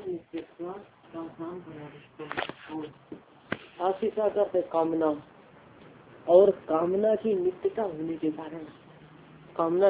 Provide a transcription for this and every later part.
आशिषा करते कामना और कामना की नित्यता होने के कारण कामना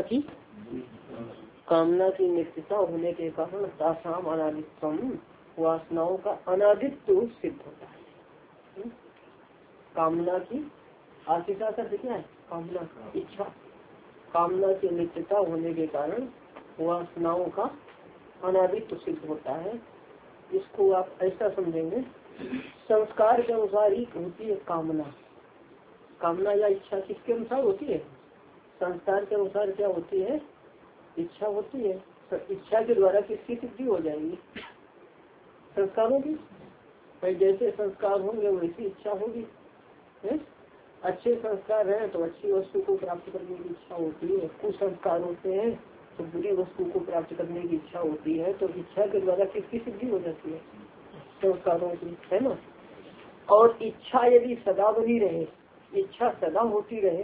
की नित्यता होने के कारण तासाम अनादित्वम वासनाओं का अनादित्व सिद्ध होता है। कामना की आशिषा करते क्या है? कामना इच्छा कामना की नित्यता होने के कारण वासनाओं का अनादित्व सिद्ध होता है। इसको आप ऐसा समझेंगे, संस्कार के अनुसार ही होती है कामना। कामना या इच्छा किसके अनुसार होती है? संस्कार के अनुसार क्या होती है? इच्छा होती है। तो इच्छा के द्वारा किसकी सिद्धि हो जाएगी? संस्कारों की। भाई जैसे संस्कार होंगे वैसी इच्छा होगी है? अच्छे संस्कार हैं तो अच्छी वस्तु को प्राप्त करने की इच्छा होती है। कुसंस्कार होते हैं तो बुरी वस्तु को प्राप्त करने की इच्छा होती है। तो इच्छा के द्वारा किसकी सिद्धि हो जाती है? संस्कारों की, है ना। और इच्छा यदि सदा बनी रहे, इच्छा सदा होती रहे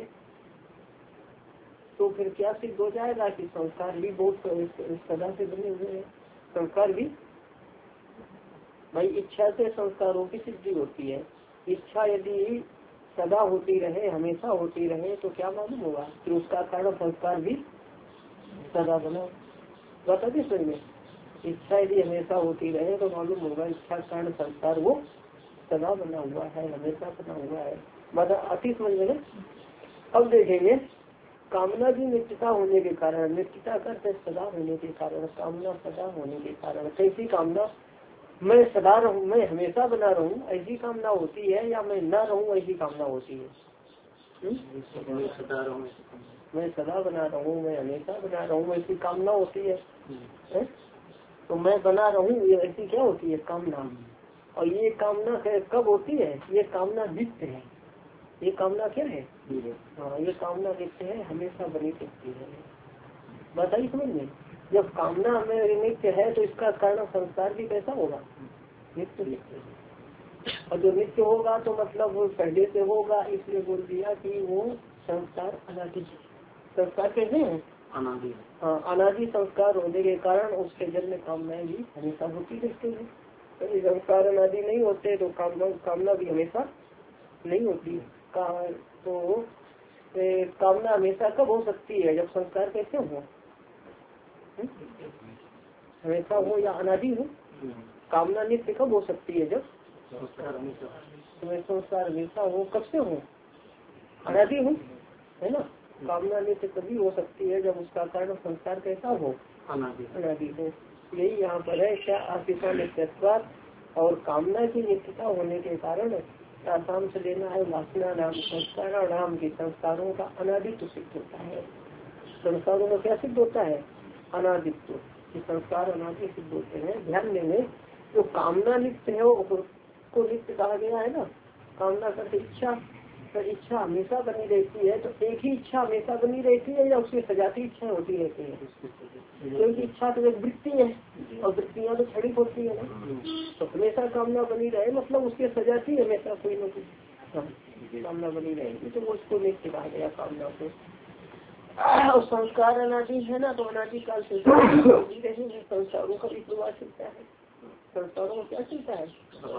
तो फिर क्या सिद्ध हो जाएगा कि संस्कार भी बहुत सदा से बने हुए हैं। संस्कार भी भाई इच्छा से संस्कारों की सिद्धि होती है। इच्छा यदि सदा होती रहे, हमेशा होती रहे तो क्या मालूम होगा कि उसका कारण संस्कार भी सदा बना। बता दी समझ में। इच्छा यदि हमेशा होती रहे तो मालूम होगा इच्छा कारण संस्कार वो सदा बना हुआ है, हमेशा बना हुआ है। मतलब अति समझ में। अब देखेंगे कामना की नित्यता होने के कारण, नित्यता करते सदा होने के कारण, कामना सदा होने के कारण। कैसी कामना? मैं सदा रहूं, मैं हमेशा बना रहूं ऐसी कामना होती है, या मैं न रहूं ऐसी कामना होती है? मैं सदा बना रहूं, मैं हमेशा बना रहूं ऐसी कामना होती है। तो मैं बना रहूं ये ऐसी क्या होती है? कामना। और ये कामना कब होती है? ये कामना नित्य है। ये कामना क्या है? हाँ, ये कामना नित्य है, हमेशा बनी रहती है। बताइए समझ में। जब कामना हमें नित्य है तो इसका कारण संस्कार भी कैसा होगा? नित्य। और जो नित्य होगा तो मतलब वो पहले से होगा, इसलिए बोल दिया कि वो संस्कार अनादि। संस्कार कैसे है? अनादि। हाँ, अनादि संस्कार होने के कारण उसके जन्म कामनाएं भी हमेशा होती रहती है। तो संस्कार अनादि नहीं होते तो कामना भी हमेशा नहीं होती। तो कामना हमेशा कब हो सकती है? जब संस्कार कैसे हो? हमेशा हो या अनादि हो। कामना नित्य कब हो सकती है? जब संस्कार हमेशा हो। कब से हो? अनादि हो, है ना। कामना नित्य तभी हो सकती है जब उसका कारण संस्कार कैसा हो? अनादि हो। यही यहाँ पर है क्या? आशिषा नित्यत्वात् और कामना की नित्यता होने के कारण आसाम से लेना है वासना नाम संस्कार नाम की संस्कारों का अनादित्व सिद्ध होता है। संस्कारों का क्या सिद्ध होता है? अनादित्व। संस्कार अनादि सिद्ध होते हैं। ध्यान देंगे जो कामना नित्य है को नित्य कहा गया है ना। कामना करके इच्छा, तो इच्छा हमेशा बनी रहती है। तो एक ही इच्छा हमेशा बनी रहती है या उसकी सजाती इच्छा होती रहती है? क्योंकि इच्छा तो एक वृत्ति है और वृत्तियाँ तो क्षणिक होती है ना। तो हमेशा कामना बनी रहे मतलब उसकी सजाती है हमेशा कोई न कोई कामना बनी रहेगी, तो वो उसको नित्य कहा गया कामना को। और संस्कार अनादि है ना, तो अनादि काल से रहेंगे। संस्कारों का भी प्रवाह चलता है। संस्कारों में क्या चलता है?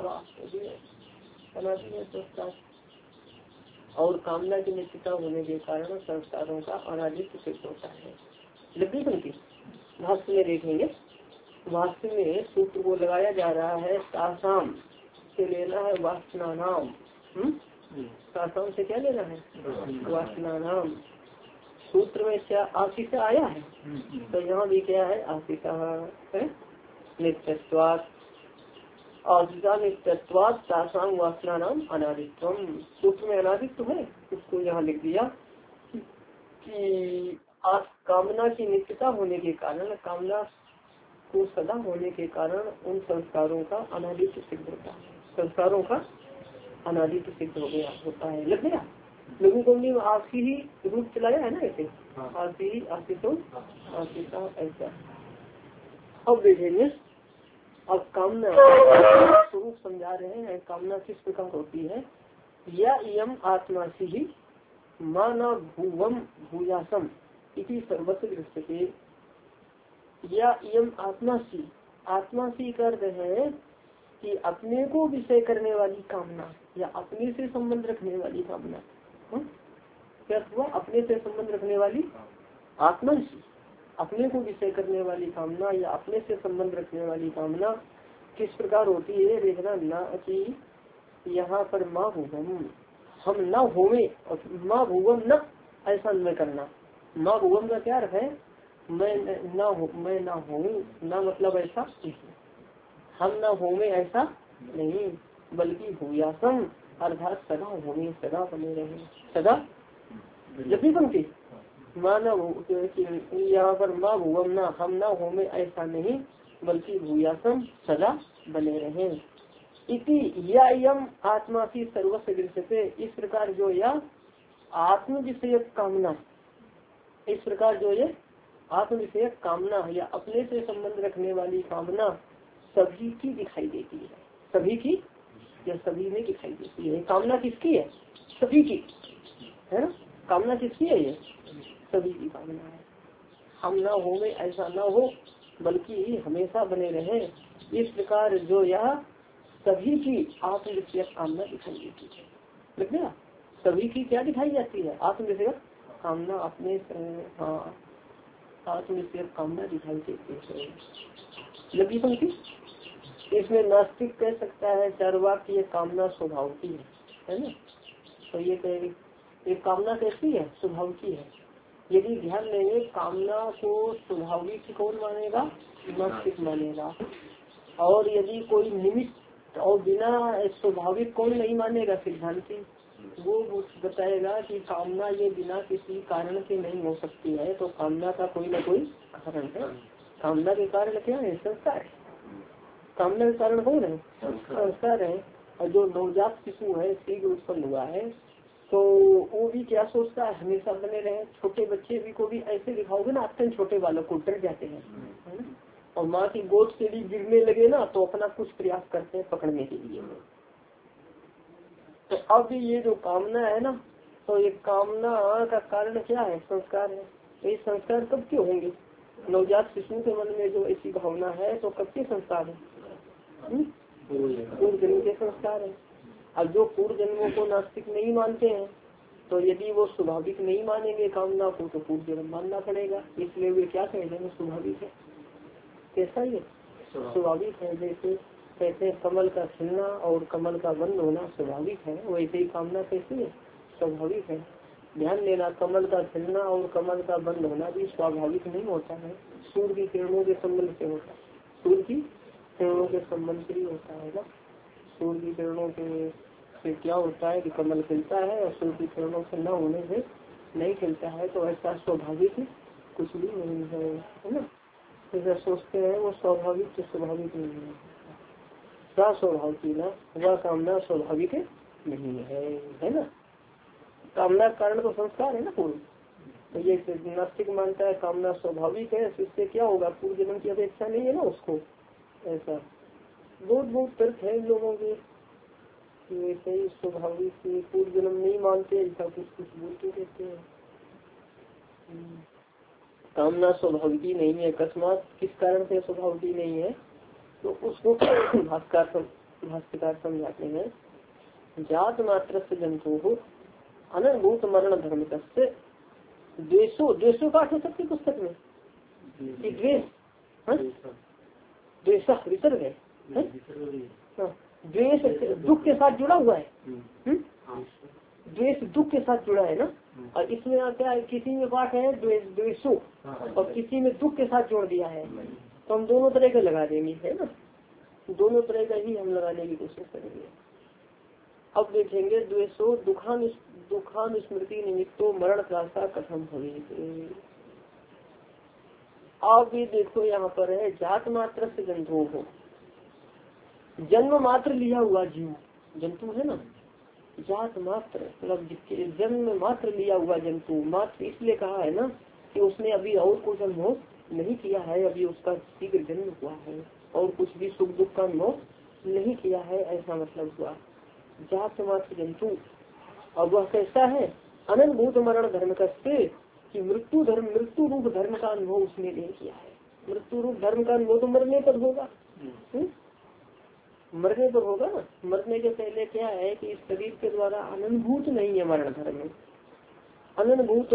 अनादि है संस्कार। और कामना की नित्यता होने के कारण संस्कारों का अनादित्व सिद्ध होता है। लगी भाष्य में देखेंगे। भाष्य में सूत्र को लगाया जा रहा है तासाम से लेना है वासना नाम। तासाम से क्या लेना है? वासना नाम। सूत्र में क्या आशिषा आया है? तो यहाँ भी क्या है? आशिषा है नित्यत्वात्। आशिषा नित्यत्वात् तासाम वासना नाम अनादित्वम। सूत्र में अनादित्व है, उसको यहाँ लिख दिया कि कामना की नित्यता होने के कारण, कामना को सदा होने के कारण उन संस्कारों का अनादित्व सिद्ध होता है। संस्कारों का अनादित्व सिद्ध हो गया होता है। लग गया। लोगों को भी आपसी ही रूप चलाया है ना ऐसे। आपसी ही आशिषो आशिषा ऐसा। अब देखेंगे, अब कामना स्वरूप समझा रहे हैं। कामना किस प्रकार होती है? या इयम आत्मा सी ही माना भूवम भूयासम इति सर्वत्र दृष्टि। या इयम आत्मा सी, आत्मा सी का अर्थ है कि अपने को विषय करने वाली कामना या अपने से संबंध रखने वाली कामना। क्या हुआ? अपने से संबंध रखने वाली आत्मा सी, अपने को विषय करने वाली कामना या अपने से संबंध रखने वाली कामना किस प्रकार होती है? देखना ना कि यहाँ पर माँ भूगम हम न होवे और माँ भूगम न ऐसा अन्वय करना। माँ भूगम का क्या अर्थ है? मैं ना हो, मैं ना हूँ, ना मतलब ऐसा हम ना होवे ऐसा नहीं, बल्कि भूयासम अर्थात सदा होवे, सदा बने रहे, सदा। जब भी पंक्ति माना यहाँ पर माँ भूगम ना हम ना होवे ऐसा नहीं, बल्कि भूयासम सदा बने रहे। इति या यम आत्मा की सर्वस्व दृश्यते, इस प्रकार जो यह आत्म विषयक कामना, इस प्रकार जो ये आत्म विषयक कामना या अपने से संबंध रखने वाली कामना सभी की दिखाई देती है। सभी की या सभी में दिखाई देती है। कामना किसकी है? सभी की है ना। कामना किसकी है? ये सभी की कामना है। हम ना हो में ऐसा ना हो, बल्कि हमेशा बने रहे। इस प्रकार जो यह सभी की आत्म विषयक कामना दिखाई देती है। लिख दिया? सभी की क्या दिखाई जाती है? आत्म विषयक कामना, अपने हाँ आत्म विषयक कामना दिखाई देती है। लगी पंक्ति? इसमें नास्तिक कह सकता है चार्वाक की कामना स्वभाव की है ना। तो ये कामना कैसी है? स्वभाव की है। यदि ध्यान देंगे कामना को स्वाभाविक कौन मानेगा? नास्तिक मानेगा। और यदि कोई निमित्त और बिना स्वाभाविक कौन नहीं मानेगा? सिद्धांति। वो बताएगा कि कामना ये बिना किसी कारण के नहीं हो सकती है। तो कामना का कोई ना कोई कारण है। कामना के कारण क्या है? संस्कार है। कामना के कारण कौन है? संस्कार है। और जो नवजात शिशु है, शीघ्र उत्पन्न हुआ है, तो वो भी क्या सोचता है? हमेशा बने रहे। छोटे बच्चे भी को भी ऐसे दिखाओगे ना, अत्यंत छोटे बालक को डर जाते हैं, है ना। और माँ की गोद से भी गिरने लगे ना तो अपना कुछ प्रयास करते हैं पकड़ने के लिए। तो अब ये जो कामना है ना, तो ये कामना का कारण क्या है? संस्कार है। तो ये संस्कार कब के होंगे? नवजात शिशु के मन में जो ऐसी भावना है तो कब के संस्कार है? पूर्व जन्म के संस्कार है। अब जो पूर्व जन्मों को नास्तिक नहीं मानते हैं, तो यदि वो स्वाभाविक नहीं मानेंगे कामना को, तो पूर्व जन्म मानना पड़ेगा। इसलिए वे क्या कह रहे हैं? स्वाभाविक है। कैसा ही स्वाभाविक है। जैसे कहते हैं कमल का खिलना और कमल का बंद होना स्वाभाविक है, वैसे ही कामना कैसी है? स्वाभाविक है। ध्यान देना, कमल का खिलना और कमल का बंद होना भी स्वाभाविक नहीं होता है। सूर्य की किरणों के संबंध से होता है। सूर्य की किरणों के संबंध से ही होता है ना। सूर्य की किरणों के से क्या होता है कि कमल खिलता है, और सूर्य की किरणों से न होने से नहीं खिलता है। तो ऐसा स्वाभाविक कुछ भी नहीं है ना। जैसा सोचते हैं वो स्वाभाविक तो स्वाभाविक नहीं है। क्या स्वभाव की ना, वह कामना स्वाभाविक नहीं है ना। कामना कारण तो संस्कार है ना पूर्व। तो ये नास्तिक मानता है कामना स्वाभाविक है, इससे क्या होगा? पूर्व जन्म की अपेक्षा नहीं है ना उसको। ऐसा बहुत तर्क है इन लोगों के, वैसे ही स्वाभाविक पूर्व जन्म नहीं मानते, ऐसा कुछ बोलते रहते हैं। कामना स्वाभाविक ही नहीं है। अकस्मात किस कारण से स्वाभाविक ही नहीं है? तो उसको भाष्यकार समझाते हैं। जात मात्र से जंतु हो अनभूत मरण धर्म कस्य द्वेषो पाठ हो सकती पुस्तक में कि द्वेष विसर्ग है। द्वेष दुख के साथ जुड़ा हुआ है। द्वेष दुख के साथ जुड़ा है ना। और इसमें क्या है? किसी में पाठ है द्वेषो और किसी में दुख के साथ जोड़ दिया है। तो हम दोनों तरह के लगा देंगे, है ना। दोनों तरह का ही हम लगाने की कोशिश करेंगे। अब देखेंगे द्वेषो दुखान स्मृति निमित्तो मरण त्रासा कथम भवेत्। अब ये देखो यहाँ पर है जात मात्र से जंतु हो, जन्म मात्र लिया हुआ जीव जंतु है ना। जात मात्र मतलब जिसके जन्म मात्र लिया हुआ जंतु। मात्र इसलिए कहा है ना कि उसने अभी और कुछ अनुभव नहीं किया है, अभी उसका शीघ्र जन्म हुआ है और कुछ भी सुख दुख का अनुभव नहीं किया है, ऐसा मतलब हुआ। जात मात्र जंतु। और वह कैसा है? अनंत मरण धर्म कस्य कि मृत्यु रूप धर्म का अनुभव उसने नहीं किया है। मृत्यु रूप धर्म का अनुभव तो मरने पर होगा। मरने पर होगा ना। मरने के पहले क्या है कि इस शरीर के द्वारा अनुभूत नहीं है मरण धर्म। अनुभूत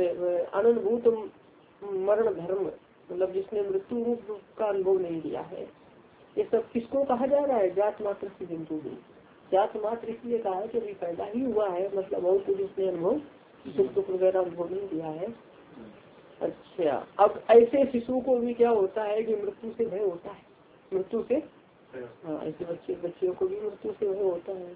मरण धर्म मतलब जिसने मृत्यु रूप का अनुभव नहीं किया है। ये सब किसको कहा जा रहा है? जात मात्र से जंतु भी। जात मात्र इसलिए कहा है कि अभी पैदा ही हुआ है, मतलब और कुछ उसने अनुभव दुख वगैरह अनुभव नहीं किया है। अच्छा, अब ऐसे शिशु को भी क्या होता है कि मृत्यु से भय होता है। मृत्यु से हाँ, ऐसे बच्चियों को भी मृत्यु से भय होता है।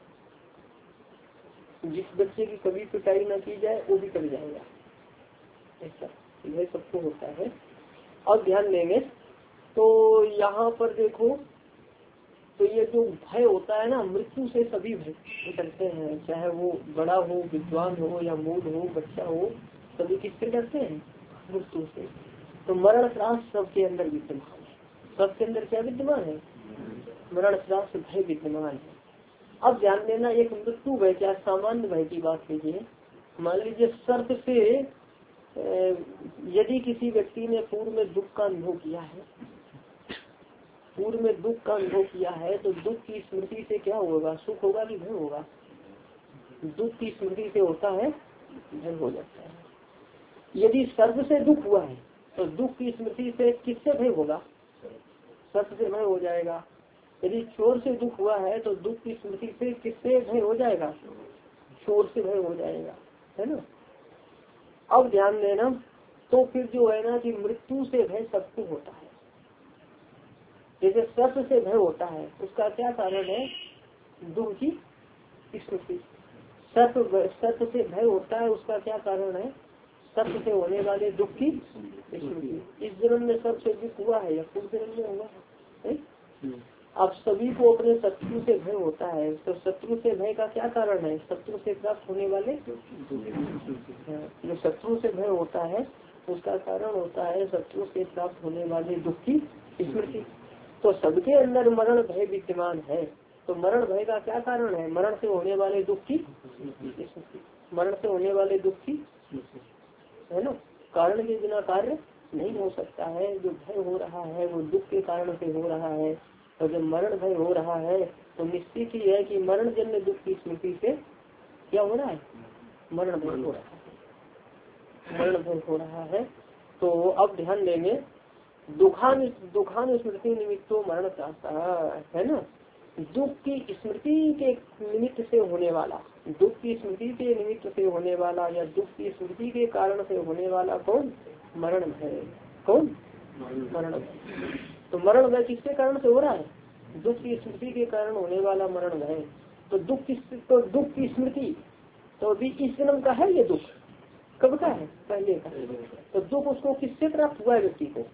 जिस बच्चे की कभी पिटाई न की जाए वो भी कर जाएगा, ऐसा यह सबको होता है। अब ध्यान देंगे तो यहाँ पर देखो, तो ये जो भय होता है ना, मृत्यु से सभी भय डरते हैं, चाहे वो बड़ा हो, विद्वान हो या मूढ़ हो, बच्चा हो, सभी किससे डरते हैं? मृत्यु से। तो मरण त्रास सबके अंदर विद्यमान है। सबके अंदर क्या विद्यमान है? मरण त्रास भय विद्यमान है। अब ध्यान देना, एक मृत्यु भय क्या सामान्य भय की बात कीजिए। मान लीजिए शर्त से यदि किसी व्यक्ति ने पूर्व में दुख का अनुभव किया है, पूर्व में दुख का अनुभव किया है, तो दुख की स्मृति से क्या होगा? सुख होगा कि भय होगा? दुख की स्मृति से होता है भय हो जाता है। यदि सर्प से दुख हुआ है तो दुख की स्मृति से किससे भय होगा? सर्प से भय हो जाएगा। यदि चोर से दुख हुआ है तो दुख की स्मृति से किससे भय हो जाएगा? चोर से भय हो जाएगा, है ना। अब ध्यान देना, तो फिर जो है ना कि मृत्यु से भय सबको होता है। जैसे सर्प से भय होता है, उसका क्या कारण है? दुख की स्मृति। सर्प से भय होता है, उसका क्या कारण है? सर्प से होने वाले दुख की स्मृति। इस जन्म में सर्प से दुख हुआ है या पूर्व जन्म में हुआ है? अब सभी को अपने शत्रु से भय होता है, तो शत्रु से भय का क्या कारण है? शत्रु से प्राप्त होने वाले जो शत्रु से भय होता है उसका कारण होता है शत्रु से प्राप्त होने वाले दुख की स्मृति। तो सबके अंदर मरण भय विद्यमान है। तो मरण भय का क्या कारण है? मरण से होने वाले दुख की स्मृति। मरण से होने वाले दुख की, है ना। कारण के बिना कार्य नहीं हो सकता है। जो भय हो रहा है वो दुख के कारण से हो रहा है, और जब मरण भय हो रहा है तो निश्चित ही है कि मरण जन्य दुख की स्मृति से क्या हो रहा है? मरण भय हो रहा है, मरण भय हो रहा है। तो अब ध्यान देंगे, दुखान स्मृति निमित्तो मरण चाहता है ना। दुख की स्मृति के निमित्त से होने वाला, दुख की स्मृति के निमित्त से होने वाला या दुख की स्मृति के कारण से होने वाला कौन? मरण भय। कौन? मरण भय। तो मरण भय किसके कारण से हो रहा है? दुख की स्मृति के कारण होने वाला मरण भय। तो दुख की स्मृति तो अभी इस जन्म का है। ये दुख कब का है? पहले का। तो दुख उसको किससे प्राप्त हुआ है? व्यक्ति को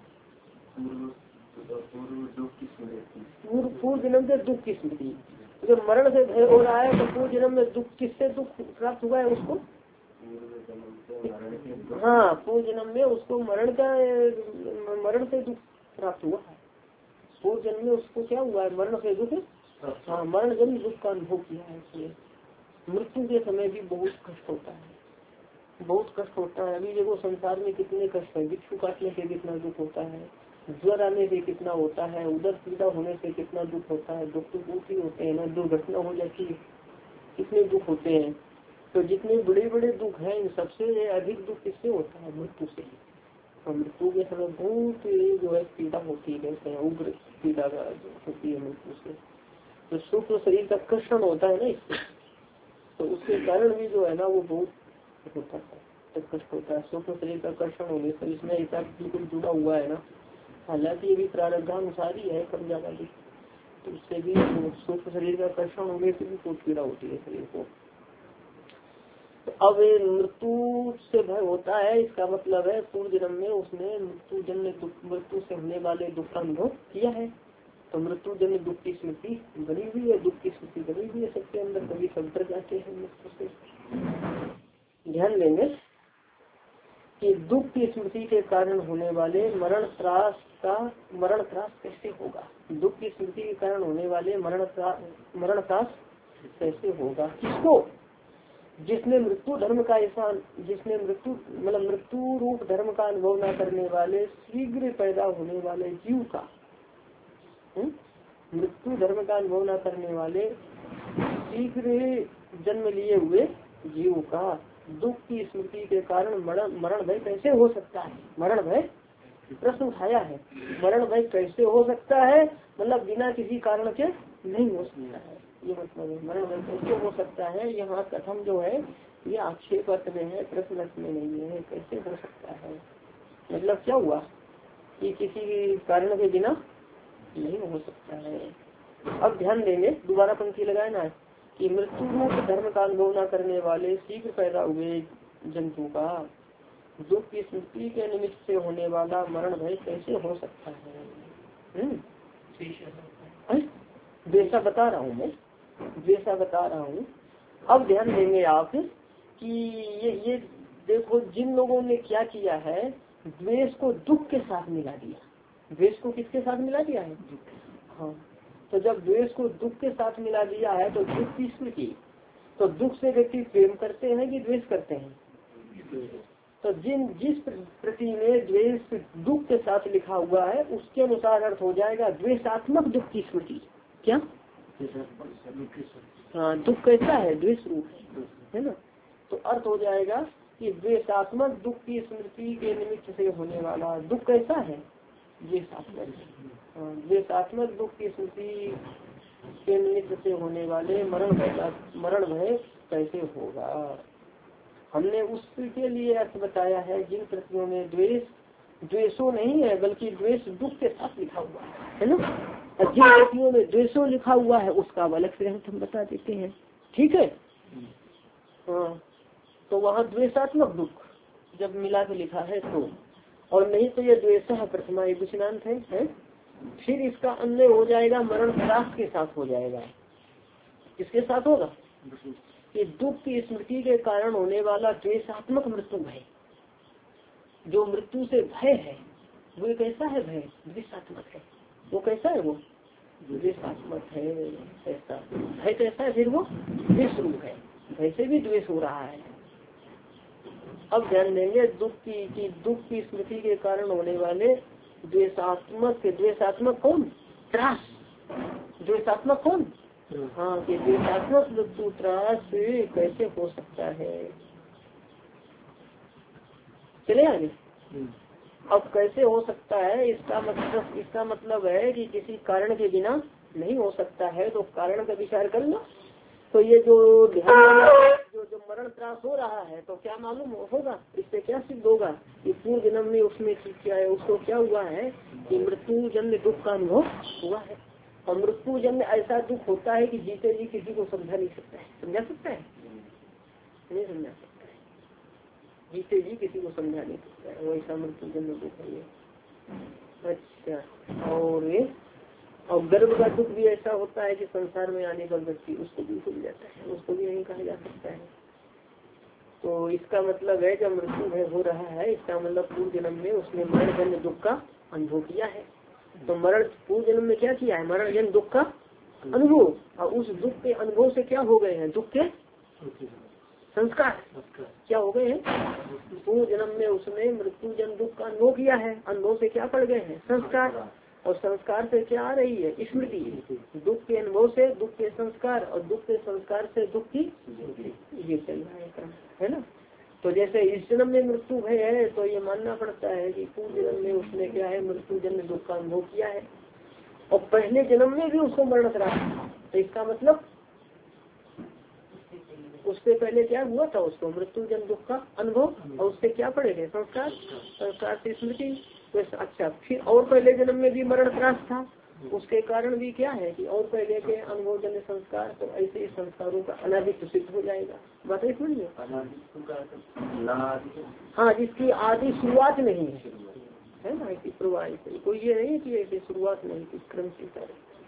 पूर्व जन्म से दुख की स्मृति। जब मरण से भय हो रहा है तो पूर्व जन्म में दुख किससे दुख प्राप्त हुआ है उसको? हाँ, पूर्व जन्म में उसको मरण से दुख प्राप्त हुआ है। पूर्व जन्म में उसको क्या हुआ है? मरण से दुख। हाँ, मरण जन्म दुख का अनुभव किया है। इसलिए मृत्यु के समय भी बहुत कष्ट होता है, बहुत कष्ट होता है। अभी देखो संसार में कितने कष्ट है। बिच्छू काटने से कितना दुख होता है, ज्वर आने से कितना होता है, उधर पीड़ा होने से कितना दुख होता है। दुख तो बहुत ही होते हैं ना, दुर्घटना हो जाती है, कितने दुख होते हैं। तो जितने बड़े बड़े दुख हैं, इन सबसे अधिक दुख किससे होता है? मृत्यु से। और मृत्यु के समय बहुत जो है पीड़ा होती है, उग्र पीड़ा होती है मृत्यु से। तो सूक्ष्म शरीर का कर्षण होता है ना इससे, तो उसके कारण भी जो है ना वो बहुत होता है, कष्ट होता है। सूक्ष्म शरीर का कर्षण होने से इसमें ऐसा बिल्कुल जुड़ा हुआ है ना। हालांकि ये भी प्रारब्धानुसार ही है, कम ज्यादा भी। तो उससे भी सूक्ष्म शरीर का कर्षण होने से भी बहुत पीड़ा होती है शरीर को। तो अब मृत्यु से भय होता है, इसका मतलब है पूर्व जन्म में उसने मृत्यु से होने वाले दुख का अनुभव किया है। तो मृत्यु जन्य दुख की स्मृति बनी हुई है, दुख की स्मृति बनी हुई है सबके अंदर, कभी सब डर जाते हैं मृत्यु से। ध्यान देंगे कि दुख की स्मृति के कारण होने वाले मरण त्रास कैसे होगा? दुख की स्मृति के कारण होने वाले मरण त्रास कैसे होगा? किसको? जिसने मृत्यु धर्म का ऐसा, जिसने मृत्यु मतलब मृत्यु रूप धर्म का अनुभव न करने वाले शीघ्र पैदा होने वाले जीव का, मृत्यु धर्म का अनुभव न करने वाले शीघ्र जन्म लिए हुए जीव का दुख की स्मृति के कारण मरण भय कैसे हो सकता है। मरण भय प्रश्न उठाया है, मरण भय कैसे हो सकता है, मतलब बिना किसी कारण के नहीं हो सकता है, ये मतलब है। मरण भय कैसे हो सकता है, यहाँ कथम जो है ये आक्षेप अर्थ में है, प्रश्न अर्थ में नहीं है। कैसे हो सकता है मतलब क्या हुआ कि किसी कारण के बिना नहीं हो सकता है। अब ध्यान देंगे, दोबारा पंक्ति लगाए ना कि मृत्यु रूप धर्म का अनुभव न करने वाले शीघ्र पैदा हुए जंतु का दुख की स्मृति के निमित्त से होने वाला मरण भय कैसे हो सकता है। वैसा बता रहा हूँ मैं, वैसा बता रहा हूँ। अब ध्यान देंगे आप कि ये देखो जिन लोगों ने क्या किया है, द्वेष को दुख के साथ मिला दिया। द्वेष को किसके साथ मिला दिया है, हाँ। तो जब द्वेष को दुख के साथ मिला दिया है तो दुख की स्मृति, तो दुख से व्यक्ति प्रेम करते हैं कि द्वेष करते हैं। तो जिस प्रति में द्वेष दुख के साथ लिखा हुआ है उसके अनुसार अर्थ हो जाएगा द्वेषात्मक दुख की स्मृति। क्या, हाँ, दुख कैसा है, द्वेष रूप है ना। तो अर्थ हो जाएगा कि द्वेषात्मक दुख की स्मृति के निमित्त से होने वाला दुख कैसा है, द्वेषात्मक। द्वेषात्मक दुख की स्मृति के निमित्त से होने वाले मरण भय कैसे होगा। हमने उसके लिए अर्थ बताया है जिन प्रतियों में द्वेषो नहीं है बल्कि द्वेष दुख के साथ लिखा हुआ है ना। और जिन प्रतियों में द्वेषो लिखा हुआ है उसका अलग से अर्थ हम बता देते हैं, ठीक है। हाँ, तो वहाँ द्वेषात्मक दुख जब मिला के लिखा है तो, और नहीं तो ये द्वेष है प्रथमा एक विचनांत है। फिर इसका अन्य हो जाएगा मरण त्रास के साथ हो जाएगा। किसके साथ होगा कि दुख की स्मृति के कारण होने वाला द्वेषात्मक मृत्यु भय। जो मृत्यु से भय है वो कैसा है, भय द्वेषात्मक है। वो कैसा है, वो द्वेषात्मक है। ऐसा भय कैसा है, फिर वो द्वेष रूप है, भय से भी द्वेष हो रहा है। अब ध्यान देंगे दुख की स्मृति के कारण होने वाले द्वेषात्मक कौन, त्रास। द्वेषात्मक कौन, हाँ, कि द्वेषात्मक मृत्यु त्रास कैसे हो सकता है। चले आगे। अब कैसे हो सकता है, इसका मतलब है कि किसी कारण के बिना नहीं हो सकता है। तो कारण का विचार करना, तो ये जो ध्यान जो मरण त्रास हो रहा है तो क्या मालूम होगा, इससे क्या सिद्ध होगा कि पूर्व जन्म में उसमें क्या है, उसको क्या हुआ है कि मृत्यु जन्म दुख का अनुभव हुआ है। और मृत्यु जन्म ऐसा दुख होता है कि जीते जी किसी को समझा नहीं सकता है। समझा सकता है, नहीं समझा सकता है, जीते जी किसी को समझा नहीं सकता है, वैसा मृत्यु जन्म दुख है ये। अच्छा, और गर्भ का दुख भी ऐसा होता है कि संसार में आने पर व्यक्ति उसको भी भूल जाता है, उसको भी नहीं कहा जा सकता है। तो इसका मतलब है जब मृत्यु भय हो रहा है, इसका मतलब पूर्व जन्म में उसने मरण जन्य दुख का अनुभव किया है। तो पूर्व जन्म में क्या किया है, मरण जन्य दुख का अनुभव। और उस दुख के अनुभव से क्या हो गए हैं, दुख के संस्कार क्या हो गए हैं। पूर्व जन्म में उसने मृत्यु जन्य दुख का अनुभव किया है, अनुभव से क्या पड़ गए हैं, संस्कार। और संस्कार से क्या आ रही है, स्मृति। दुख के अनुभव से दुख के संस्कार, और दुख के संस्कार से दुख की, ये चल रहा है ना। तो जैसे इस जन्म में मृत्यु भय है तो ये मानना पड़ता है कि पूर्व जन्म में उसने क्या है, मृत्यु जन्म दुख का अनुभव किया है। और पहले जन्म में भी उसको मरण करा, तो इसका मतलब उससे पहले क्या हुआ था, उसको मृत्यु जन्म दुख का अनुभव, और उससे क्या पड़ेगा, संस्कार, संस्कार से स्मृति। अच्छा, फिर और पहले जन्म में भी मरण त्रास था, उसके कारण भी क्या है कि और पहले के अनुभव जन्य संस्कार। तो ऐसे ही संस्कारों का अनादि सिद्ध हो जाएगा। बात है समझिए, हाँ, जिसकी आदि शुरुआत नहीं है ना, ऐसी प्रवाह कोई ये नहीं कि ऐसी शुरुआत नहीं थी, क्रम से।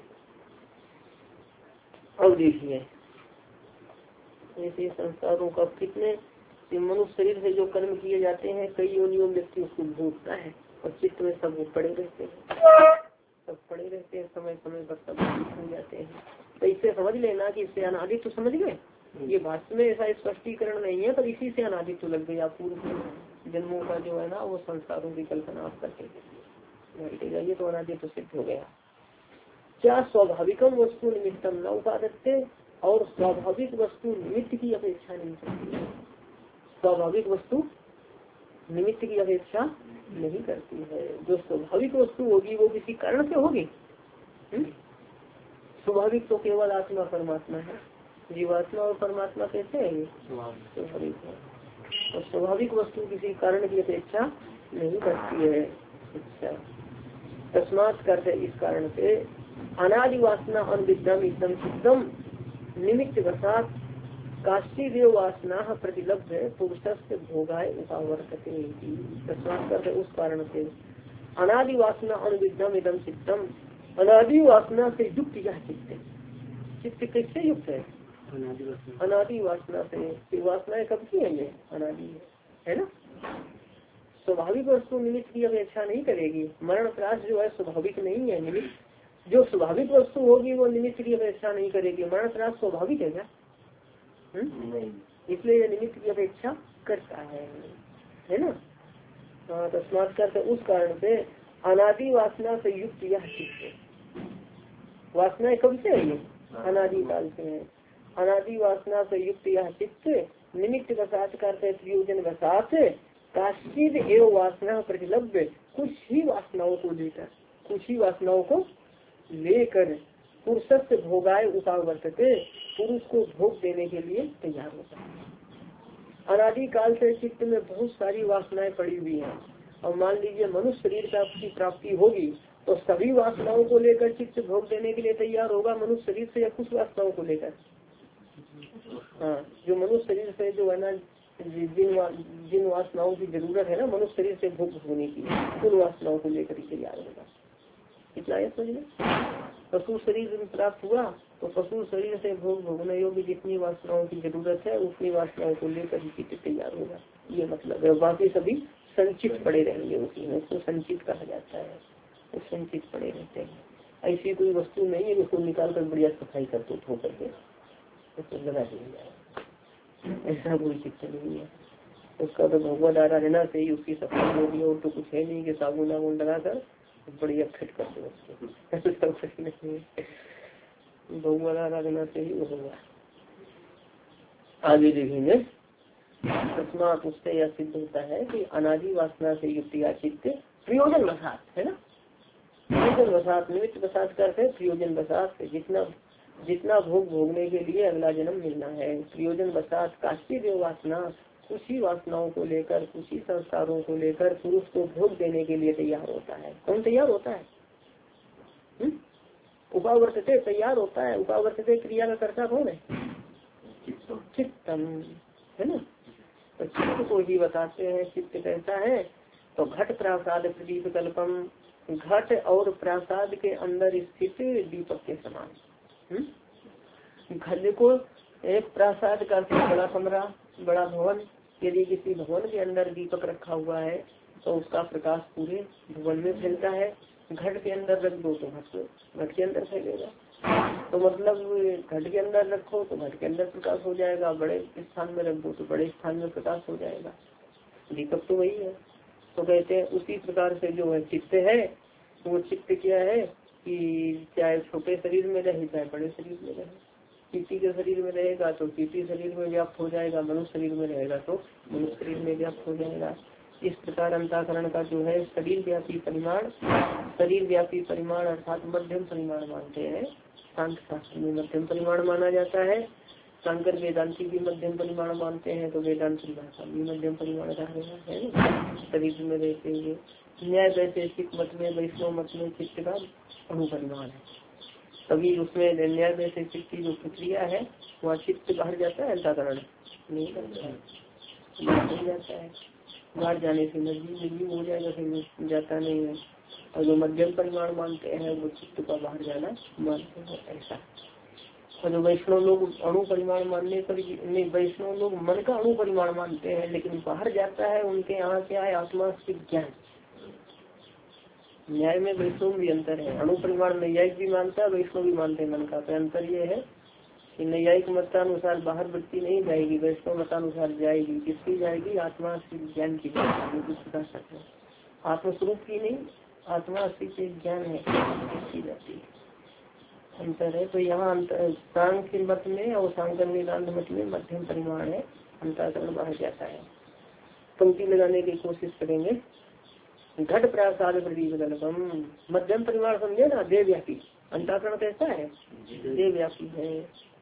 और देखिए ऐसे संस्कारों का कितने मनुष्य शरीर से जो कर्म किए जाते हैं, कई योनियों में व्यक्ति उसको भोगता है और चित्त में सब वो पड़े रहते हैं, सब पड़े रहते हैं, समय समय पर सब हो जाते हैं। तो इससे समझ लेना कि इससे अनादि तो समझ गए, ये भाष्य में ऐसा स्पष्टीकरण नहीं है, पर इसी से अनादित्व लग गया। पूर्व जन्मों का जो है ना वो संस्कारों की कल्पना आप करके ये तो अनादित्व सिद्ध हो गया। क्या स्वाभाविकम वस्तु निमित्तम न उपादत्ते, और स्वाभाविक वस्तु निमित्त की अपेक्षा नहीं करती है। स्वाभाविक वस्तु निमित्त की अपेक्षा नहीं करती है। जो स्वाभाविक वस्तु होगी वो किसी कारण से होगी। स्वाभाविक तो केवल आत्मा परमात्मा है, जीवात्मा और परमात्मा कैसे है ये स्वाभाविक है। और स्वाभाविक वस्तु किसी कारण की अपेक्षा नहीं करती है। अच्छा, तस्मात् करते इस कारण से अनादि वासना अनविद्यम एकदम सिद्धम निमित्त वसात काष्टी देव वासना प्रतिलब्ध पुरुषस्य भोगाय उपावर्तते। तस्मात् करते उस कारण से अनादि वासना अनविद्यम एकदम सिद्धम, अनादि वासना से युक्त यह चित्त। चित्त किससे युक्त है? अनादि वासना से। वासनाएं कब की है? ये अनादि है ना। स्वाभाविक वस्तु निमित्त की अपेक्षा नहीं करेगी। मरण त्रास जो है स्वाभाविक नहीं है, निमित्त। जो स्वाभाविक वस्तु होगी वो निमित्त की अपेक्षा नहीं करेगी। मरण त्रास स्वाभाविक है क्या? इसलिए ये निमित्त की अपेक्षा करता है ना। तस्मात् करते उस कारण से अनादि वासना से युक्त यह चित्त। वासनाएं कब से है? ये अनादि काल से है। अनादि वासना से युक्त यह चित्त निमित्त वसात करते प्रयोजन वसात काश्चित एवं वासना प्रतिलब्ध, कुछ ही वासनाओं को लेकर, कुछ ही वासनाओं को लेकर पुरुषस्य भोगाय उपावर्तते, पुरुष को भोग देने के लिए तैयार होता है। अनादि काल से चित्त में बहुत सारी वासनाएं पड़ी हुई हैं, और मान लीजिए मनुष्य शरीर की प्राप्ति होगी तो सभी वासनाओं को लेकर चित्त भोग देने के लिए तैयार होगा। मनुष्य शरीर से या कुछ वासनाओं को लेकर? हाँ, जो मनुष्य शरीर से जो है ना जिन वासनाओं की जरूरत है ना मनुष्य शरीर से भोग होने की, उन वासनाओं को लेकर ही तैयार होगा। कितना है समझ में? पशु शरीर प्राप्त हुआ तो पशु शरीर से भोग भोगने योग्य जितनी वासनाओं की जरूरत है उतनी वासनाओं को लेकर ही चित्त तैयार होगा। ये मतलब है। बाकी सभी संचित पड़े रहेंगे उसी में, उसको संचित कहा जाता है। तो संचित पड़े रहते हैं। ऐसी कोई वस्तु नहीं है उसको निकाल कर बढ़िया सफाई कर दो, धो करके उसको लगा दिया जाए, ऐसा कोई चित्त नहीं है। उसका तो भगवत आराधना से ही उसकी सफाई होगी, और तो कुछ है नहीं कि साबुन वाबुन लगाकर बढ़िया फिट कर दो उसको। भगवत आराधना से ही वो होगा। आगे देखेंगे। तस्मात् उससे यह सिद्ध होता है कि अनादि वासना से युक्त या चित्त प्रयोजन वसात है ना। प्रयोजन वसात निमित्त वसात करते प्रयोजन वसात, जितना भोग भोगने के लिए अगला जन्म मिलना है। प्रयोजन वसात काष्टी देव वासना, कुछ ही वासनाओं को लेकर, कुछ ही संस्कारों को लेकर पुरुष को भोग देने के लिए तैयार होता है। कौन तैयार होता है? उपावर्तते तैयार होता है। उपावर्तते क्रिया का कर्ता कौन है? चित्तम है ना। तो चित्त को ही बताते हैं। चित्त कैसा है? तो घट प्रासाद प्रदीप कल्पम, घट और प्रासाद के अंदर स्थित दीपक के समान। घर को एक प्रासाद का बड़ा कमरा, बड़ा भवन, यदि किसी भवन के अंदर दीपक रखा हुआ है तो उसका प्रकाश पूरे भवन में फैलता है। घट के अंदर रख दो तो घट के अंदर फैलेगा। तो मतलब घट के अंदर रखो तो घट के अंदर प्रकाश हो जाएगा, बड़े स्थान में रख दो तो बड़े स्थान में प्रकाश हो जाएगा। दीपक तो वही है। तो कहते हैं उसी प्रकार से जो है चित्त है, वो चित्त क्या है कि चाहे छोटे शरीर में रहे चाहे बड़े शरीर में रहे। चींटी के शरीर में रहेगा तो चींटी शरीर में व्याप्त हो जाएगा, मनुष्य शरीर में रहेगा तो मनुष्य शरीर में व्याप्त हो जाएगा। इस प्रकार अंतःकरण का जो है शरीर व्यापी परिमाण अर्थात मध्यम परिमाण मानते हैं। सांख्य शास्त्र में मध्यम परिमाण माना जाता है। शंकर वेदांती भी मध्यम परिमाण मानते हैं, तो वेदांती भाषा भी मध्यम परिमाण का है शरीर में रहते हुए। न्याय वैशेषिक मत में, वैष्णव मत में चित्त का अनुपरिमाण है। तभी उसमें न्याय वैशेषिक की जो प्रक्रिया है वहाँ चित्त बाहर जाता है, अंतःकरण नहीं करता है, बाहर जाता है। बाहर जाने से नजदीक हो जाएगा, फिर जाता नहीं है। और जो मध्यम परिमाण मानते हैं वो चित्त का बाहर जाना मानते हैं ऐसा। और जो वैष्णव लोग अणु परिमाण मानने पर नहीं, वैष्णव लोग मन का अणु परिमाण मानते हैं लेकिन बाहर जाता है। उनके यहाँ क्या है? आत्मा से ज्ञान। न्याय में वैष्णव भी अंतर है। अणु परिमाण न्यायिक भी मानता है, वैष्णव भी मानते हैं मन का। तो अंतर ये है नैयायिक मतानुसार बाहर वृत्ति नहीं जाएगी, वैष्णव मतानुसार जाएगी। किसकी जाएगी? आत्मा ज्ञान की जाएगी। आत्मस्वरूप की नहीं, आत्मा से ज्ञान है की जाती है। अंतर है। तो यहाँ सांख्य मत में और सांकर वेदांत मत में मध्यम परिमाण है, अंतःकरण बाहर जाता है। पंक्ति लगाने की कोशिश करेंगे। घट प्रसाद प्रदीप मध्यम परिमाण समझे ना, देवव्यापी। अंतःकरण कैसा है? देवव्यापी है।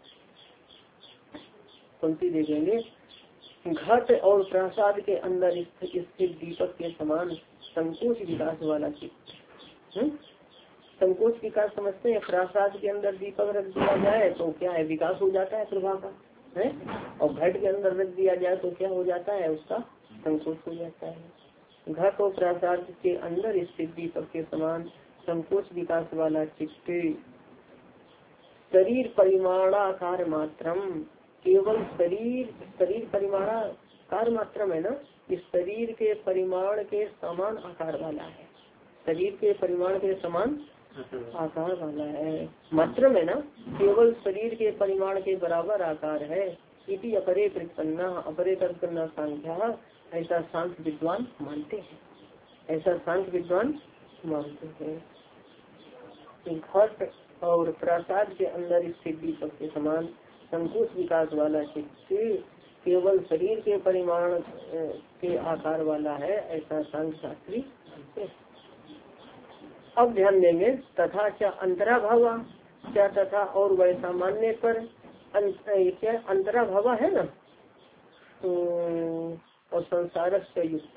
पंक्ति देखेंगे। घट और प्रसाद के अंदर स्थित दीपक के समान संकोच विकास वाला चित्त। संकोच विकास समझते हैं। प्रसाद के अंदर दीपक रख दिया जाए तो क्या है? विकास हो जाता है प्रभा का, है। और घट के अंदर रख दिया जाए तो क्या हो जाता है? उसका संकोच हो जाता है। घट और प्रसाद के अंदर स्थित दीपक के समान संकोच विकास वाला चित्त शरीर परिमाणाकार मात्रम, केवल शरीर परिमाणाकार मात्रम है ना, इस शरीर के परिमाण के समान आकार वाला है। शरीर के परिमाण के समान आकार वाला है। मात्रम है ना, केवल शरीर के परिमाण के बराबर आकार है। इति अपरे प्रतिपन्ना, अपरे करना सांख्या, ऐसा सांख्य विद्वान मानते हैं। ऐसा सांख्य विद्वान मानते हैं। घट और प्रसाद के अंदर स्थित दीपक के समान संकोच विकास वाला चित्त केवल शरीर के परिमाण के आकार वाला है, ऐसा सांख्य शास्त्री। अब ध्यान देंगे। तथा क्या अंतरा भावा, क्या तथा और वैसा मानने पर क्या अंतरा भावा है ना, और संसार से युक्त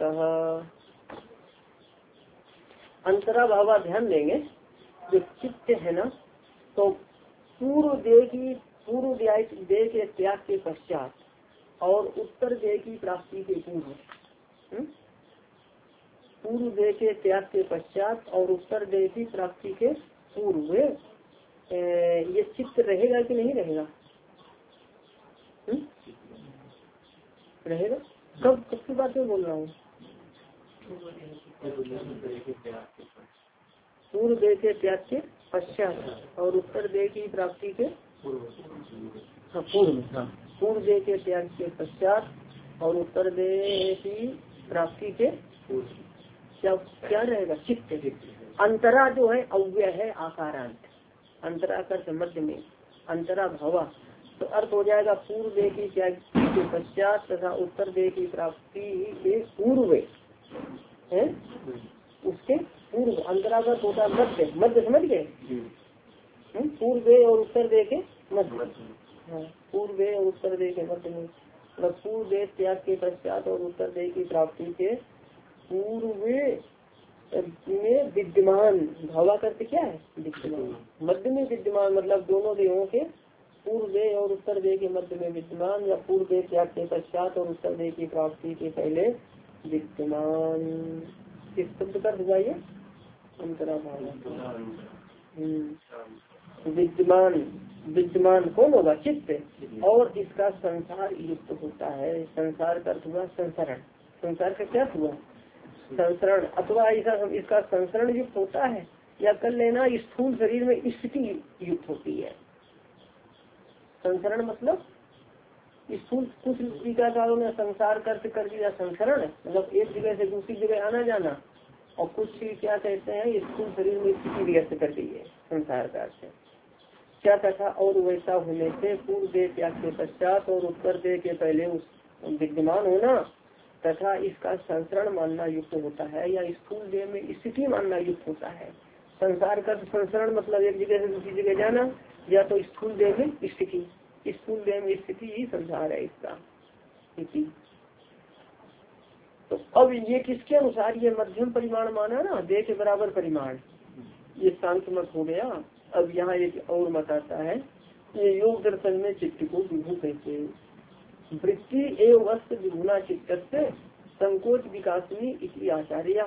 अंतरा भावा। ध्यान देंगे। जो चित्त है ना, तो पूर्व देह के त्याग के पश्चात और उत्तर देह की प्राप्ति के पूर्व, पूर्व देह के त्याग के पश्चात और उत्तर देह की प्राप्ति के पूर्व ये चित्त रहेगा कि नहीं रहेगा? रहेगा। कब की बात में बोल रहा हूँ? पूर्व देह के त्याग के पश्चात और उत्तर देह की प्राप्ति के पूर्व देह के त्याग के पश्चात और उत्तर देह की प्राप्ति के क्या रहेगा? चित्त। अंतरा जो है अव्यय है, आकारांत। अंतरा कर मध्य में अंतरा भवा, तो अर्थ हो जाएगा पूर्व देह की त्याग के पश्चात तथा उत्तर देह की प्राप्ति के पूर्व है, उसके पूर्व। अंतरागत होता मध्य, मध्य समझ गए? पूर्व देह और उत्तर देह के मध्य। हाँ, पूर्व देह और उत्तर देह के मध्य में, मतलब पूर्व देह त्याग के पश्चात और उत्तर देह की प्राप्ति के पूर्व में विद्यमान। भावा करते क्या है? विद्यमान। मध्य में विद्यमान मतलब दोनों देहों के पूर्व देह और उत्तर देह के मध्य में विद्यमान, या पूर्व देह त्याग के पश्चात और उत्तर देह की प्राप्ति के पहले विद्यमान। इस शब्द का जाइए अंतरा भाव। विद्यमान, विद्यमान कौन होगा? चित्त। और इसका संसार युक्त होता है। संसार का अर्थ हुआ संसरण। संसार का क्या हुआ? संसरण। अथवा ऐसा इसका संसरण युक्त होता है, या कर लेना स्थूल शरीर में स्थिति युक्त होती है। संसरण मतलब स्थूल, कुछ टीकाकारों ने संसार का अर्थ कर दिया संसरण, मतलब एक जगह से दूसरी जगह आना जाना, और कुछ क्या कहते हैं स्थूल शरीर में स्थिति भी अर्थ कर दी है संसार का अर्थ। क्या तथा और वैसा होने से पूर्व देह त्याग के पश्चात और उत्तर देह के पहले उस विद्यमान होना तथा इसका संसरण मानना युक्त होता है, या स्थूल देह में स्थिति मानना युक्त होता है। संसार का संसरण मतलब एक जगह से दूसरी जगह जाना, या तो स्थूल देह में स्थिति। स्थूल देह में स्थिति ही संसार है इसका। तो अब ये किसके अनुसार? ये मध्यम परिमाण माना ना, देह के बराबर परिमाण, ये शांत मत हो गया। अब यहाँ एक और मत आता है, ये योग दर्शन में चित्त को विभू कहते हैं। वृत्ति एवं अस्त विभुना चित्त से संकोच विकासनी इसी आचार्य।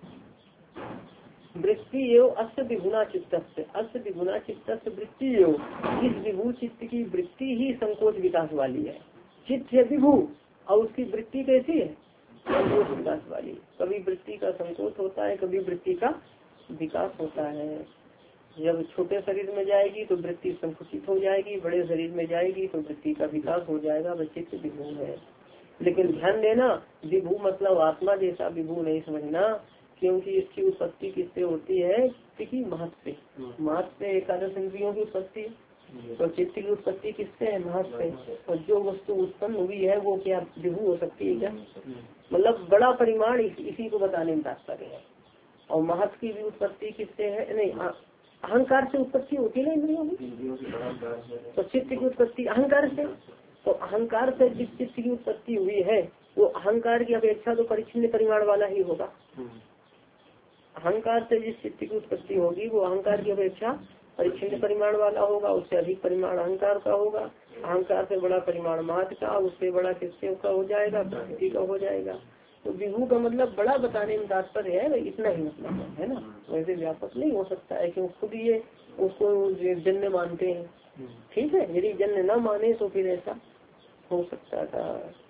वृत्ति एवं अस्त विभुना चित्त से, अस्त विभुना चित्त से वृत्ति एवं, इस विभू चित्त की वृत्ति ही संकोच विकास वाली है। चित्त है विभू और उसकी वृत्ति कैसी है? संकोच विकास वाली। कभी वृत्ति का संकोच होता है, कभी वृत्ति का विकास होता है। जब छोटे शरीर में जाएगी तो वृत्ति संकुचित हो जाएगी, बड़े शरीर में जाएगी तो वृत्ति का विकास हो जाएगा। वह चित्त विभू है। लेकिन ध्यान देना, विभू मतलब आत्मा जैसा विभू नहीं समझना, क्योंकि इसकी उत्पत्ति किससे होती है? कि महत से। महत से एकादश इंद्रियों की उत्पत्ति, तो चित्त की उत्पत्ति किससे है? महत से। और जो वस्तु उत्पन्न हुई है वो क्या विभू हो सकती है क्या? मतलब बड़ा परिमाण इसी को बताने में तात्पर्य है। और महत की भी उत्पत्ति किससे है? नहीं, अहंकार से उत्पत्ति होती है ना इंद्रियों की। तो चित्त की उत्पत्ति अहंकार से, तो अहंकार से जिस चित्त की उत्पत्ति हुई है वो अहंकार की अपेक्षा तो परिच्छिन्न परिमाण वाला ही होगा। अहंकार से जिस चित्त की उत्पत्ति होगी वो अहंकार की अपेक्षा परिच्छिन्न परिमाण वाला होगा, उससे अधिक परिमाण अहंकार का होगा। अहंकार से बड़ा परिमाण महत का, उससे बड़ा किससे का हो जाएगा? प्रकृति का हो जाएगा। तो विभू का मतलब बड़ा बताने में तात्पर्य है, इतना ही मतलब है ना, वैसे व्यापक नहीं हो सकता है, क्योंकि खुद ये उसको जन्य मानते हैं। ठीक है, यदि जन्य न माने तो फिर ऐसा हो सकता था।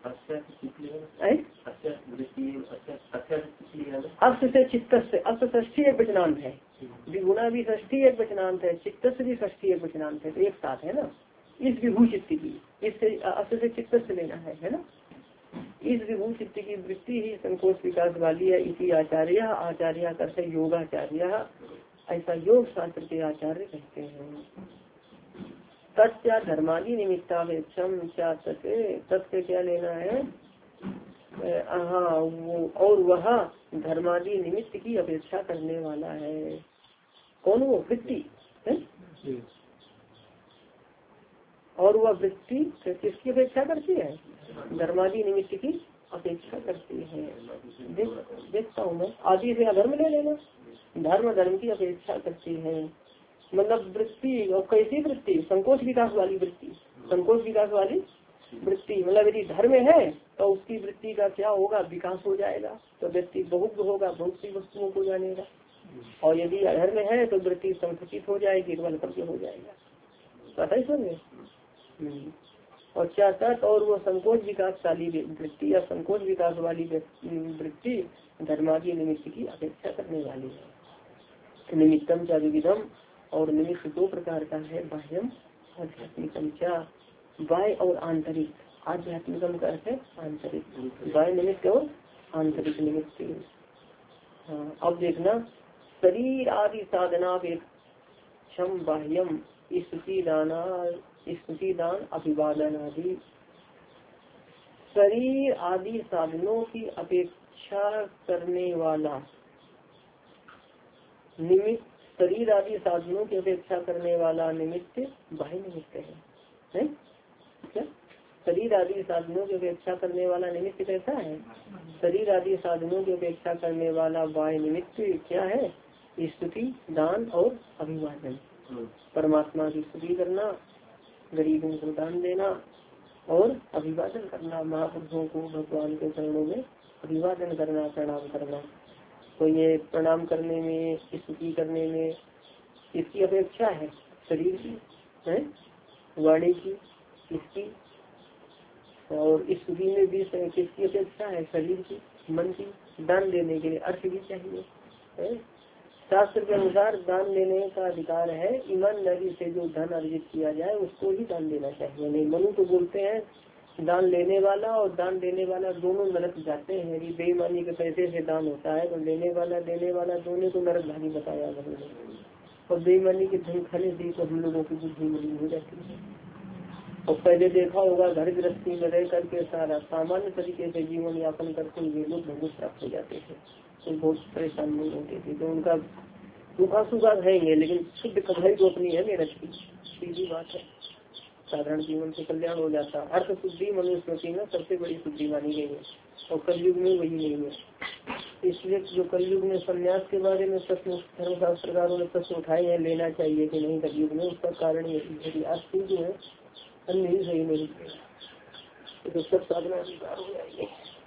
अर्थ से चित्त से, अर्थ षष्ठी एक वचनांत है, विगुणा भी षष्ठी एक वचनांत है, चित्त से भी षष्ठी एक वचनांत है, तो एक साथ है ना। इस विभू चित्त की, इससे अर्थ से चित्त से लेना है ना। इस विभू चित्त की वृत्ति ही संकोच विकास वाली है। इसी आचार्य, आचार्य करते योगाचार्य, ऐसा योग शास्त्र के आचार्य कहते हैं। तत्या धर्मादि निमित्तावेक्षम, क्या तत्व क्या लेना है? हाँ, वो और वह धर्मादि निमित्त की अपेक्षा करने वाला है। कौन? वो वृत्ति है। और वह वृत्ति किसकी अपेक्षा करती है? धर्मादि निमित्त की अपेक्षा करती है। देखता हूँ मैं, आदि से अधर्म ले लेना, धर्म की अपेक्षा करती है। मतलब वृत्ति, और कैसी वृत्ति? संकोच विकास वाली वृत्ति। संकोच विकास वाली वृत्ति मतलब यदि धर्म है तो उसकी वृत्ति का क्या होगा? विकास हो जाएगा, तो व्यक्ति बहुत होगा, बहुत सी वस्तुओं को जानेगा। और यदि अधर्म है तो वृत्ति संकुचित हो जाएगी, बल करके हो जाएगा। पता ही समझे। और क्या तत्, और वो संकोच विकासशाली वृत्ति या संकोच विकास वाली वृत्ति धर्मादि निमित्त की अपेक्षा करने वाली है। निमित्तम चा विविधम, और निमित्त दो प्रकार का है, बाह्यम आध्यात्मिकम चा, बाह्य और आंतरिक। आध्यात्मिकम का अर्थ है आंतरिक, बाह्य निमित्त और आंतरिक निमित्त। हाँ, अब देखना, शरीर आदि साधना क्षम बाह्यम स्तुति दान अभिवादन आदि। शरीर आदि साधनों की अपेक्षा करने वाला निमित्त, शरीर आदि साधनों की अपेक्षा करने वाला निमित्त बाह्य निमित्त है। क्या? शरीर आदि साधनों की अपेक्षा करने वाला निमित्त कैसा है? शरीर आदि साधनों की अपेक्षा करने वाला बाह्य निमित्त क्या है? स्तुति, दान और अभिवादन। परमात्मा की स्तुति करना, गरीबों को दान देना और अभिवादन करना, महापुरुषों को भगवान के चरणों में अभिवादन करना, प्रणाम करना। तो ये प्रणाम करने में, स्तुति करने में किसकी अपेक्षा है? शरीर की है, वाणी की, इसकी, और स्तुति में भी किसकी अपेक्षा है? शरीर की, मन की। दान देने के लिए अर्थ भी चाहिए है। शास्त्र के अनुसार दान देने का अधिकार है, ईमानदारी से जो धन अर्जित किया जाए उसको ही दान देना चाहिए। नहीं, मनु तो बोलते हैं दान लेने वाला और दान देने वाला दोनों नरक जाते हैं। यदि बेईमानी के पैसे से दान होता है तो देने वाला दोनों को नरक भागी बताया उन्होंने। और बेईमानी के धन खाने से तो हम लोगों की बुद्धि मलिन हो जाती है। और पहले देखा होगा घर गृहस्थी में रह करके सारा सामान्य तरीके से जीवन यापन करते हुए लोग भगवत प्राप्त हो जाते थे, तो बहुत परेशान नहीं होते थे। तो उनका दुखा सुखा रहेंगे, लेकिन शुद्ध कमाई तो अपनी है मेहनत की, सीधी बात है। साधारण जीवन से कल्याण हो जाता। अर्थ शुद्धि मनुस्मृति में सबसे बड़ी शुद्धि मानी गई है, और कलयुग में वही नहीं है। इसलिए जो कलयुग में संन्यास के बारे में प्रश्न धर्मशास्त्रकारों ने प्रश्न उठाए हैं, लेना चाहिए कि नहीं कलयुग में, उसका कारण यही अर्थ जो है अन्य ही सही नहीं, तो सब साधना अधिकार हो जाएंगे,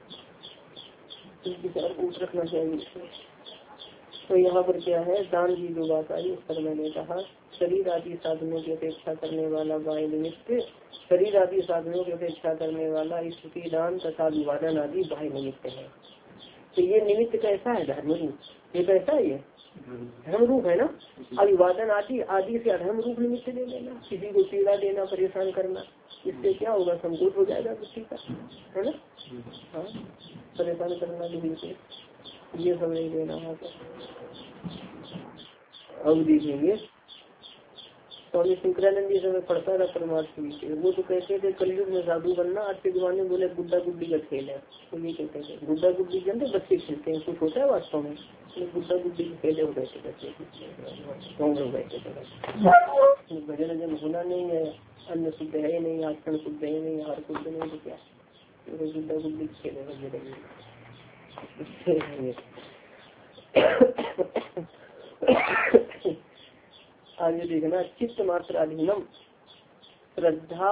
इस विचार को रखना चाहिए। तो यहाँ पर क्या है, दान की जो बात आई उस पर मैंने कहा शरीर आदि साधनों की अपेक्षा करने वाला बाह्य निमित्त, शरीर आदि साधनों की अपेक्षा करने वाला स्तुति, दान तथा विवादन आदि बाह्य निमित्त है। तो ये निमित्त कैसा है? धर्म रूप। ये कैसा है? ये धर्म रूप है ना। अभिवादन आदि आदि से अधर्म रूप निमित्त ले लेना, किसी को पीड़ा देना, परेशान करना, इससे क्या होगा, संकोच हो जाएगा बुद्धि का, है ना। हाँ, परेशान करना किसी को, ये सब नहीं लेना है। अब देखेंगे स्वामी शंकरानंद जी समय पढ़ता था परमार्थी से, वो तो कहते थे कलयुग में साधु बनना, आज के जमाने में बोले गुड्डा गुड्डी का खेल है, तो ये कहते थे गुड्डा गुड्डी जानते बच्चे खेलते हैं, कुछ होता है वास्तव में, गुड्डा गुड्डी के खेले हो बैठे बच्चे बैठे थे, भजन वजन होना नहीं है, अन्न शुद्ध है नहीं, आचरण शुद्ध है नहीं, आहार शुद्ध नहीं, तो क्या गुड्डा गुड्डी खेले लगे रहेंगे। आगे देखना, चित्त मात्र अधीनम श्रद्धा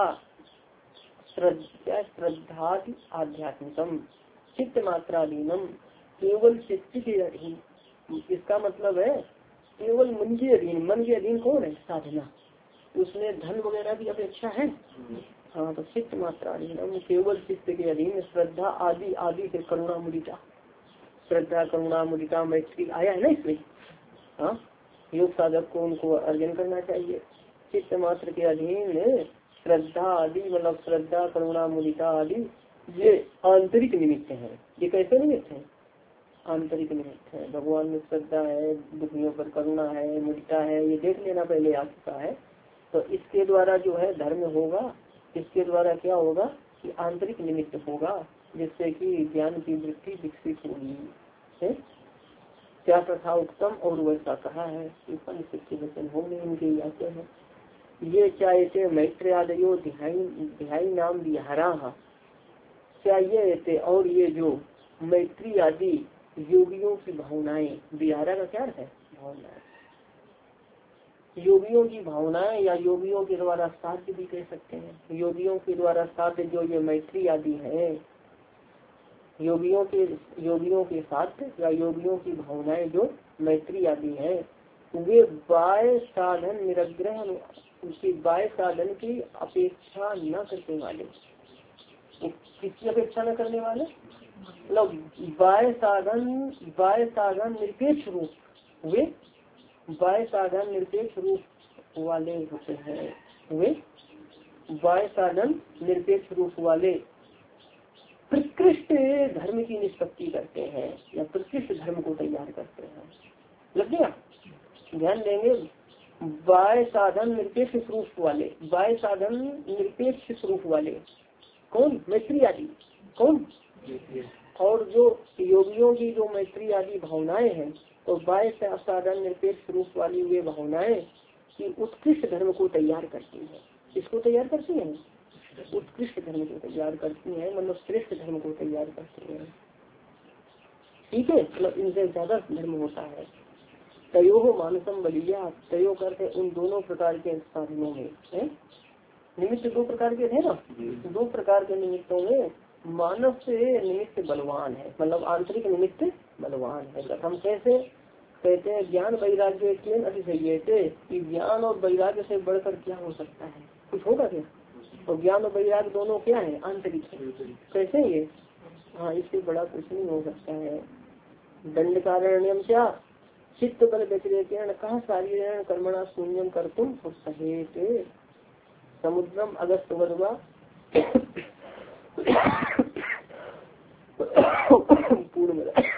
आध्यात्मिकम, चित्त मात्र अधीनम केवल चित्त के अधीन, इसका मतलब है केवल मन के अधीन। मन के अधीन कौन है, साधना, उसमें धन वगैरह की अपेक्षा है। हाँ, तो चित्त मात्र अधीनम केवल चित्त के अधीन, श्रद्धा आदि आदि से करुणा मुदिता, श्रद्धा करुणा मुदिता मैत्री आया है ना इसमें। हाँ, योग साधक को उनको अर्जन करना चाहिए। चित्त मात्र के अधीन श्रद्धा आदि, मतलब श्रद्धा करुणा मुदिता आदि, ये आंतरिक निमित्त है। ये कैसे निमित्त है, आंतरिक निमित्त है। भगवान में श्रद्धा है, दुखियों पर करुणा है, मुदिता है, ये देख लेना पहले आ चुका है। तो इसके द्वारा जो है धर्म होगा, इसके द्वारा क्या होगा कि आंतरिक निमित्त होगा, जिससे कि ज्ञान की वृत्ति विकसित होगी। क्या तथा उत्तम और वैसा कहा है, वचन होंगे इनके आते हैं। ये चाहे मैत्रेयादयो ध्याई नाम विहारा, चाहिए और ये जो मैत्री आदि योगियों की भावनाएं, विहारा का क्या है, भावनाएं, योगियों की भावनाएं या योगियों के द्वारा साध्य भी कह सकते हैं। योगियों के द्वारा साध्य जो ये मैत्री आदि है, योगियों के साथ या योगियों की भावनाएं जो मैत्री आदि है, वे बाह्य साधन निरग्रह, उसकी बाह्य साधन की अपेक्षा न करने वाले, किसकी अपेक्षा न करने वाले, मतलब बाह्य साधन निरपेक्ष रूप, वे बाह्य साधन निरपेक्ष रूप वाले होते हैं। वे बाह्य साधन निरपेक्ष रूप वाले प्रकृष्ट धर्म की निष्पत्ति करते हैं या प्रकृष्ट धर्म को तैयार करते हैं। लग गया, ध्यान देंगे। बाह्य साधन निरपेक्ष स्वरूप वाले, बाह्य साधन निरपेक्ष स्वरूप वाले कौन, मैत्री आदि कौन, और जो योगियों की जो मैत्री आदि भावनाएं हैं, तो बाह्य साधन निरपेक्ष स्वरूप वाली वे भावनाएं कि उत्कृष्ट धर्म को तैयार करती है। इसको तैयार करती है, उत्कृष्ट धर्म को तैयार करती है, मतलब श्रेष्ठ धर्म को तैयार करती है। ठीक है, मतलब इनसे ज्यादा धर्म होता है। तयो मानसम बलिया, तयो करते उन दोनों प्रकार के साधनों में है, निमित्त दो प्रकार के थे ना, दो प्रकार के निमित्तों में मानव से निमित्त बलवान है, मतलब आंतरिक निमित्त बलवान है। हम कैसे कहते हैं, ज्ञान वैराग्य केन अतिशयते, कि ज्ञान और वैराग्य से बढ़कर क्या हो सकता है, कुछ होगा क्या। तो ज्ञान और वैराग्य दोनों क्या है, आंतरिक है। कैसे ये, हाँ, इससे बड़ा कुछ नहीं हो सकता है। दंड कारण क्या, चित्त बल व्यतिरेकेण कहा शारीरण कर्मणा शून्यम कर्तुम उत्साहेत, समुद्रम अगस्त वर्वा पूर्ण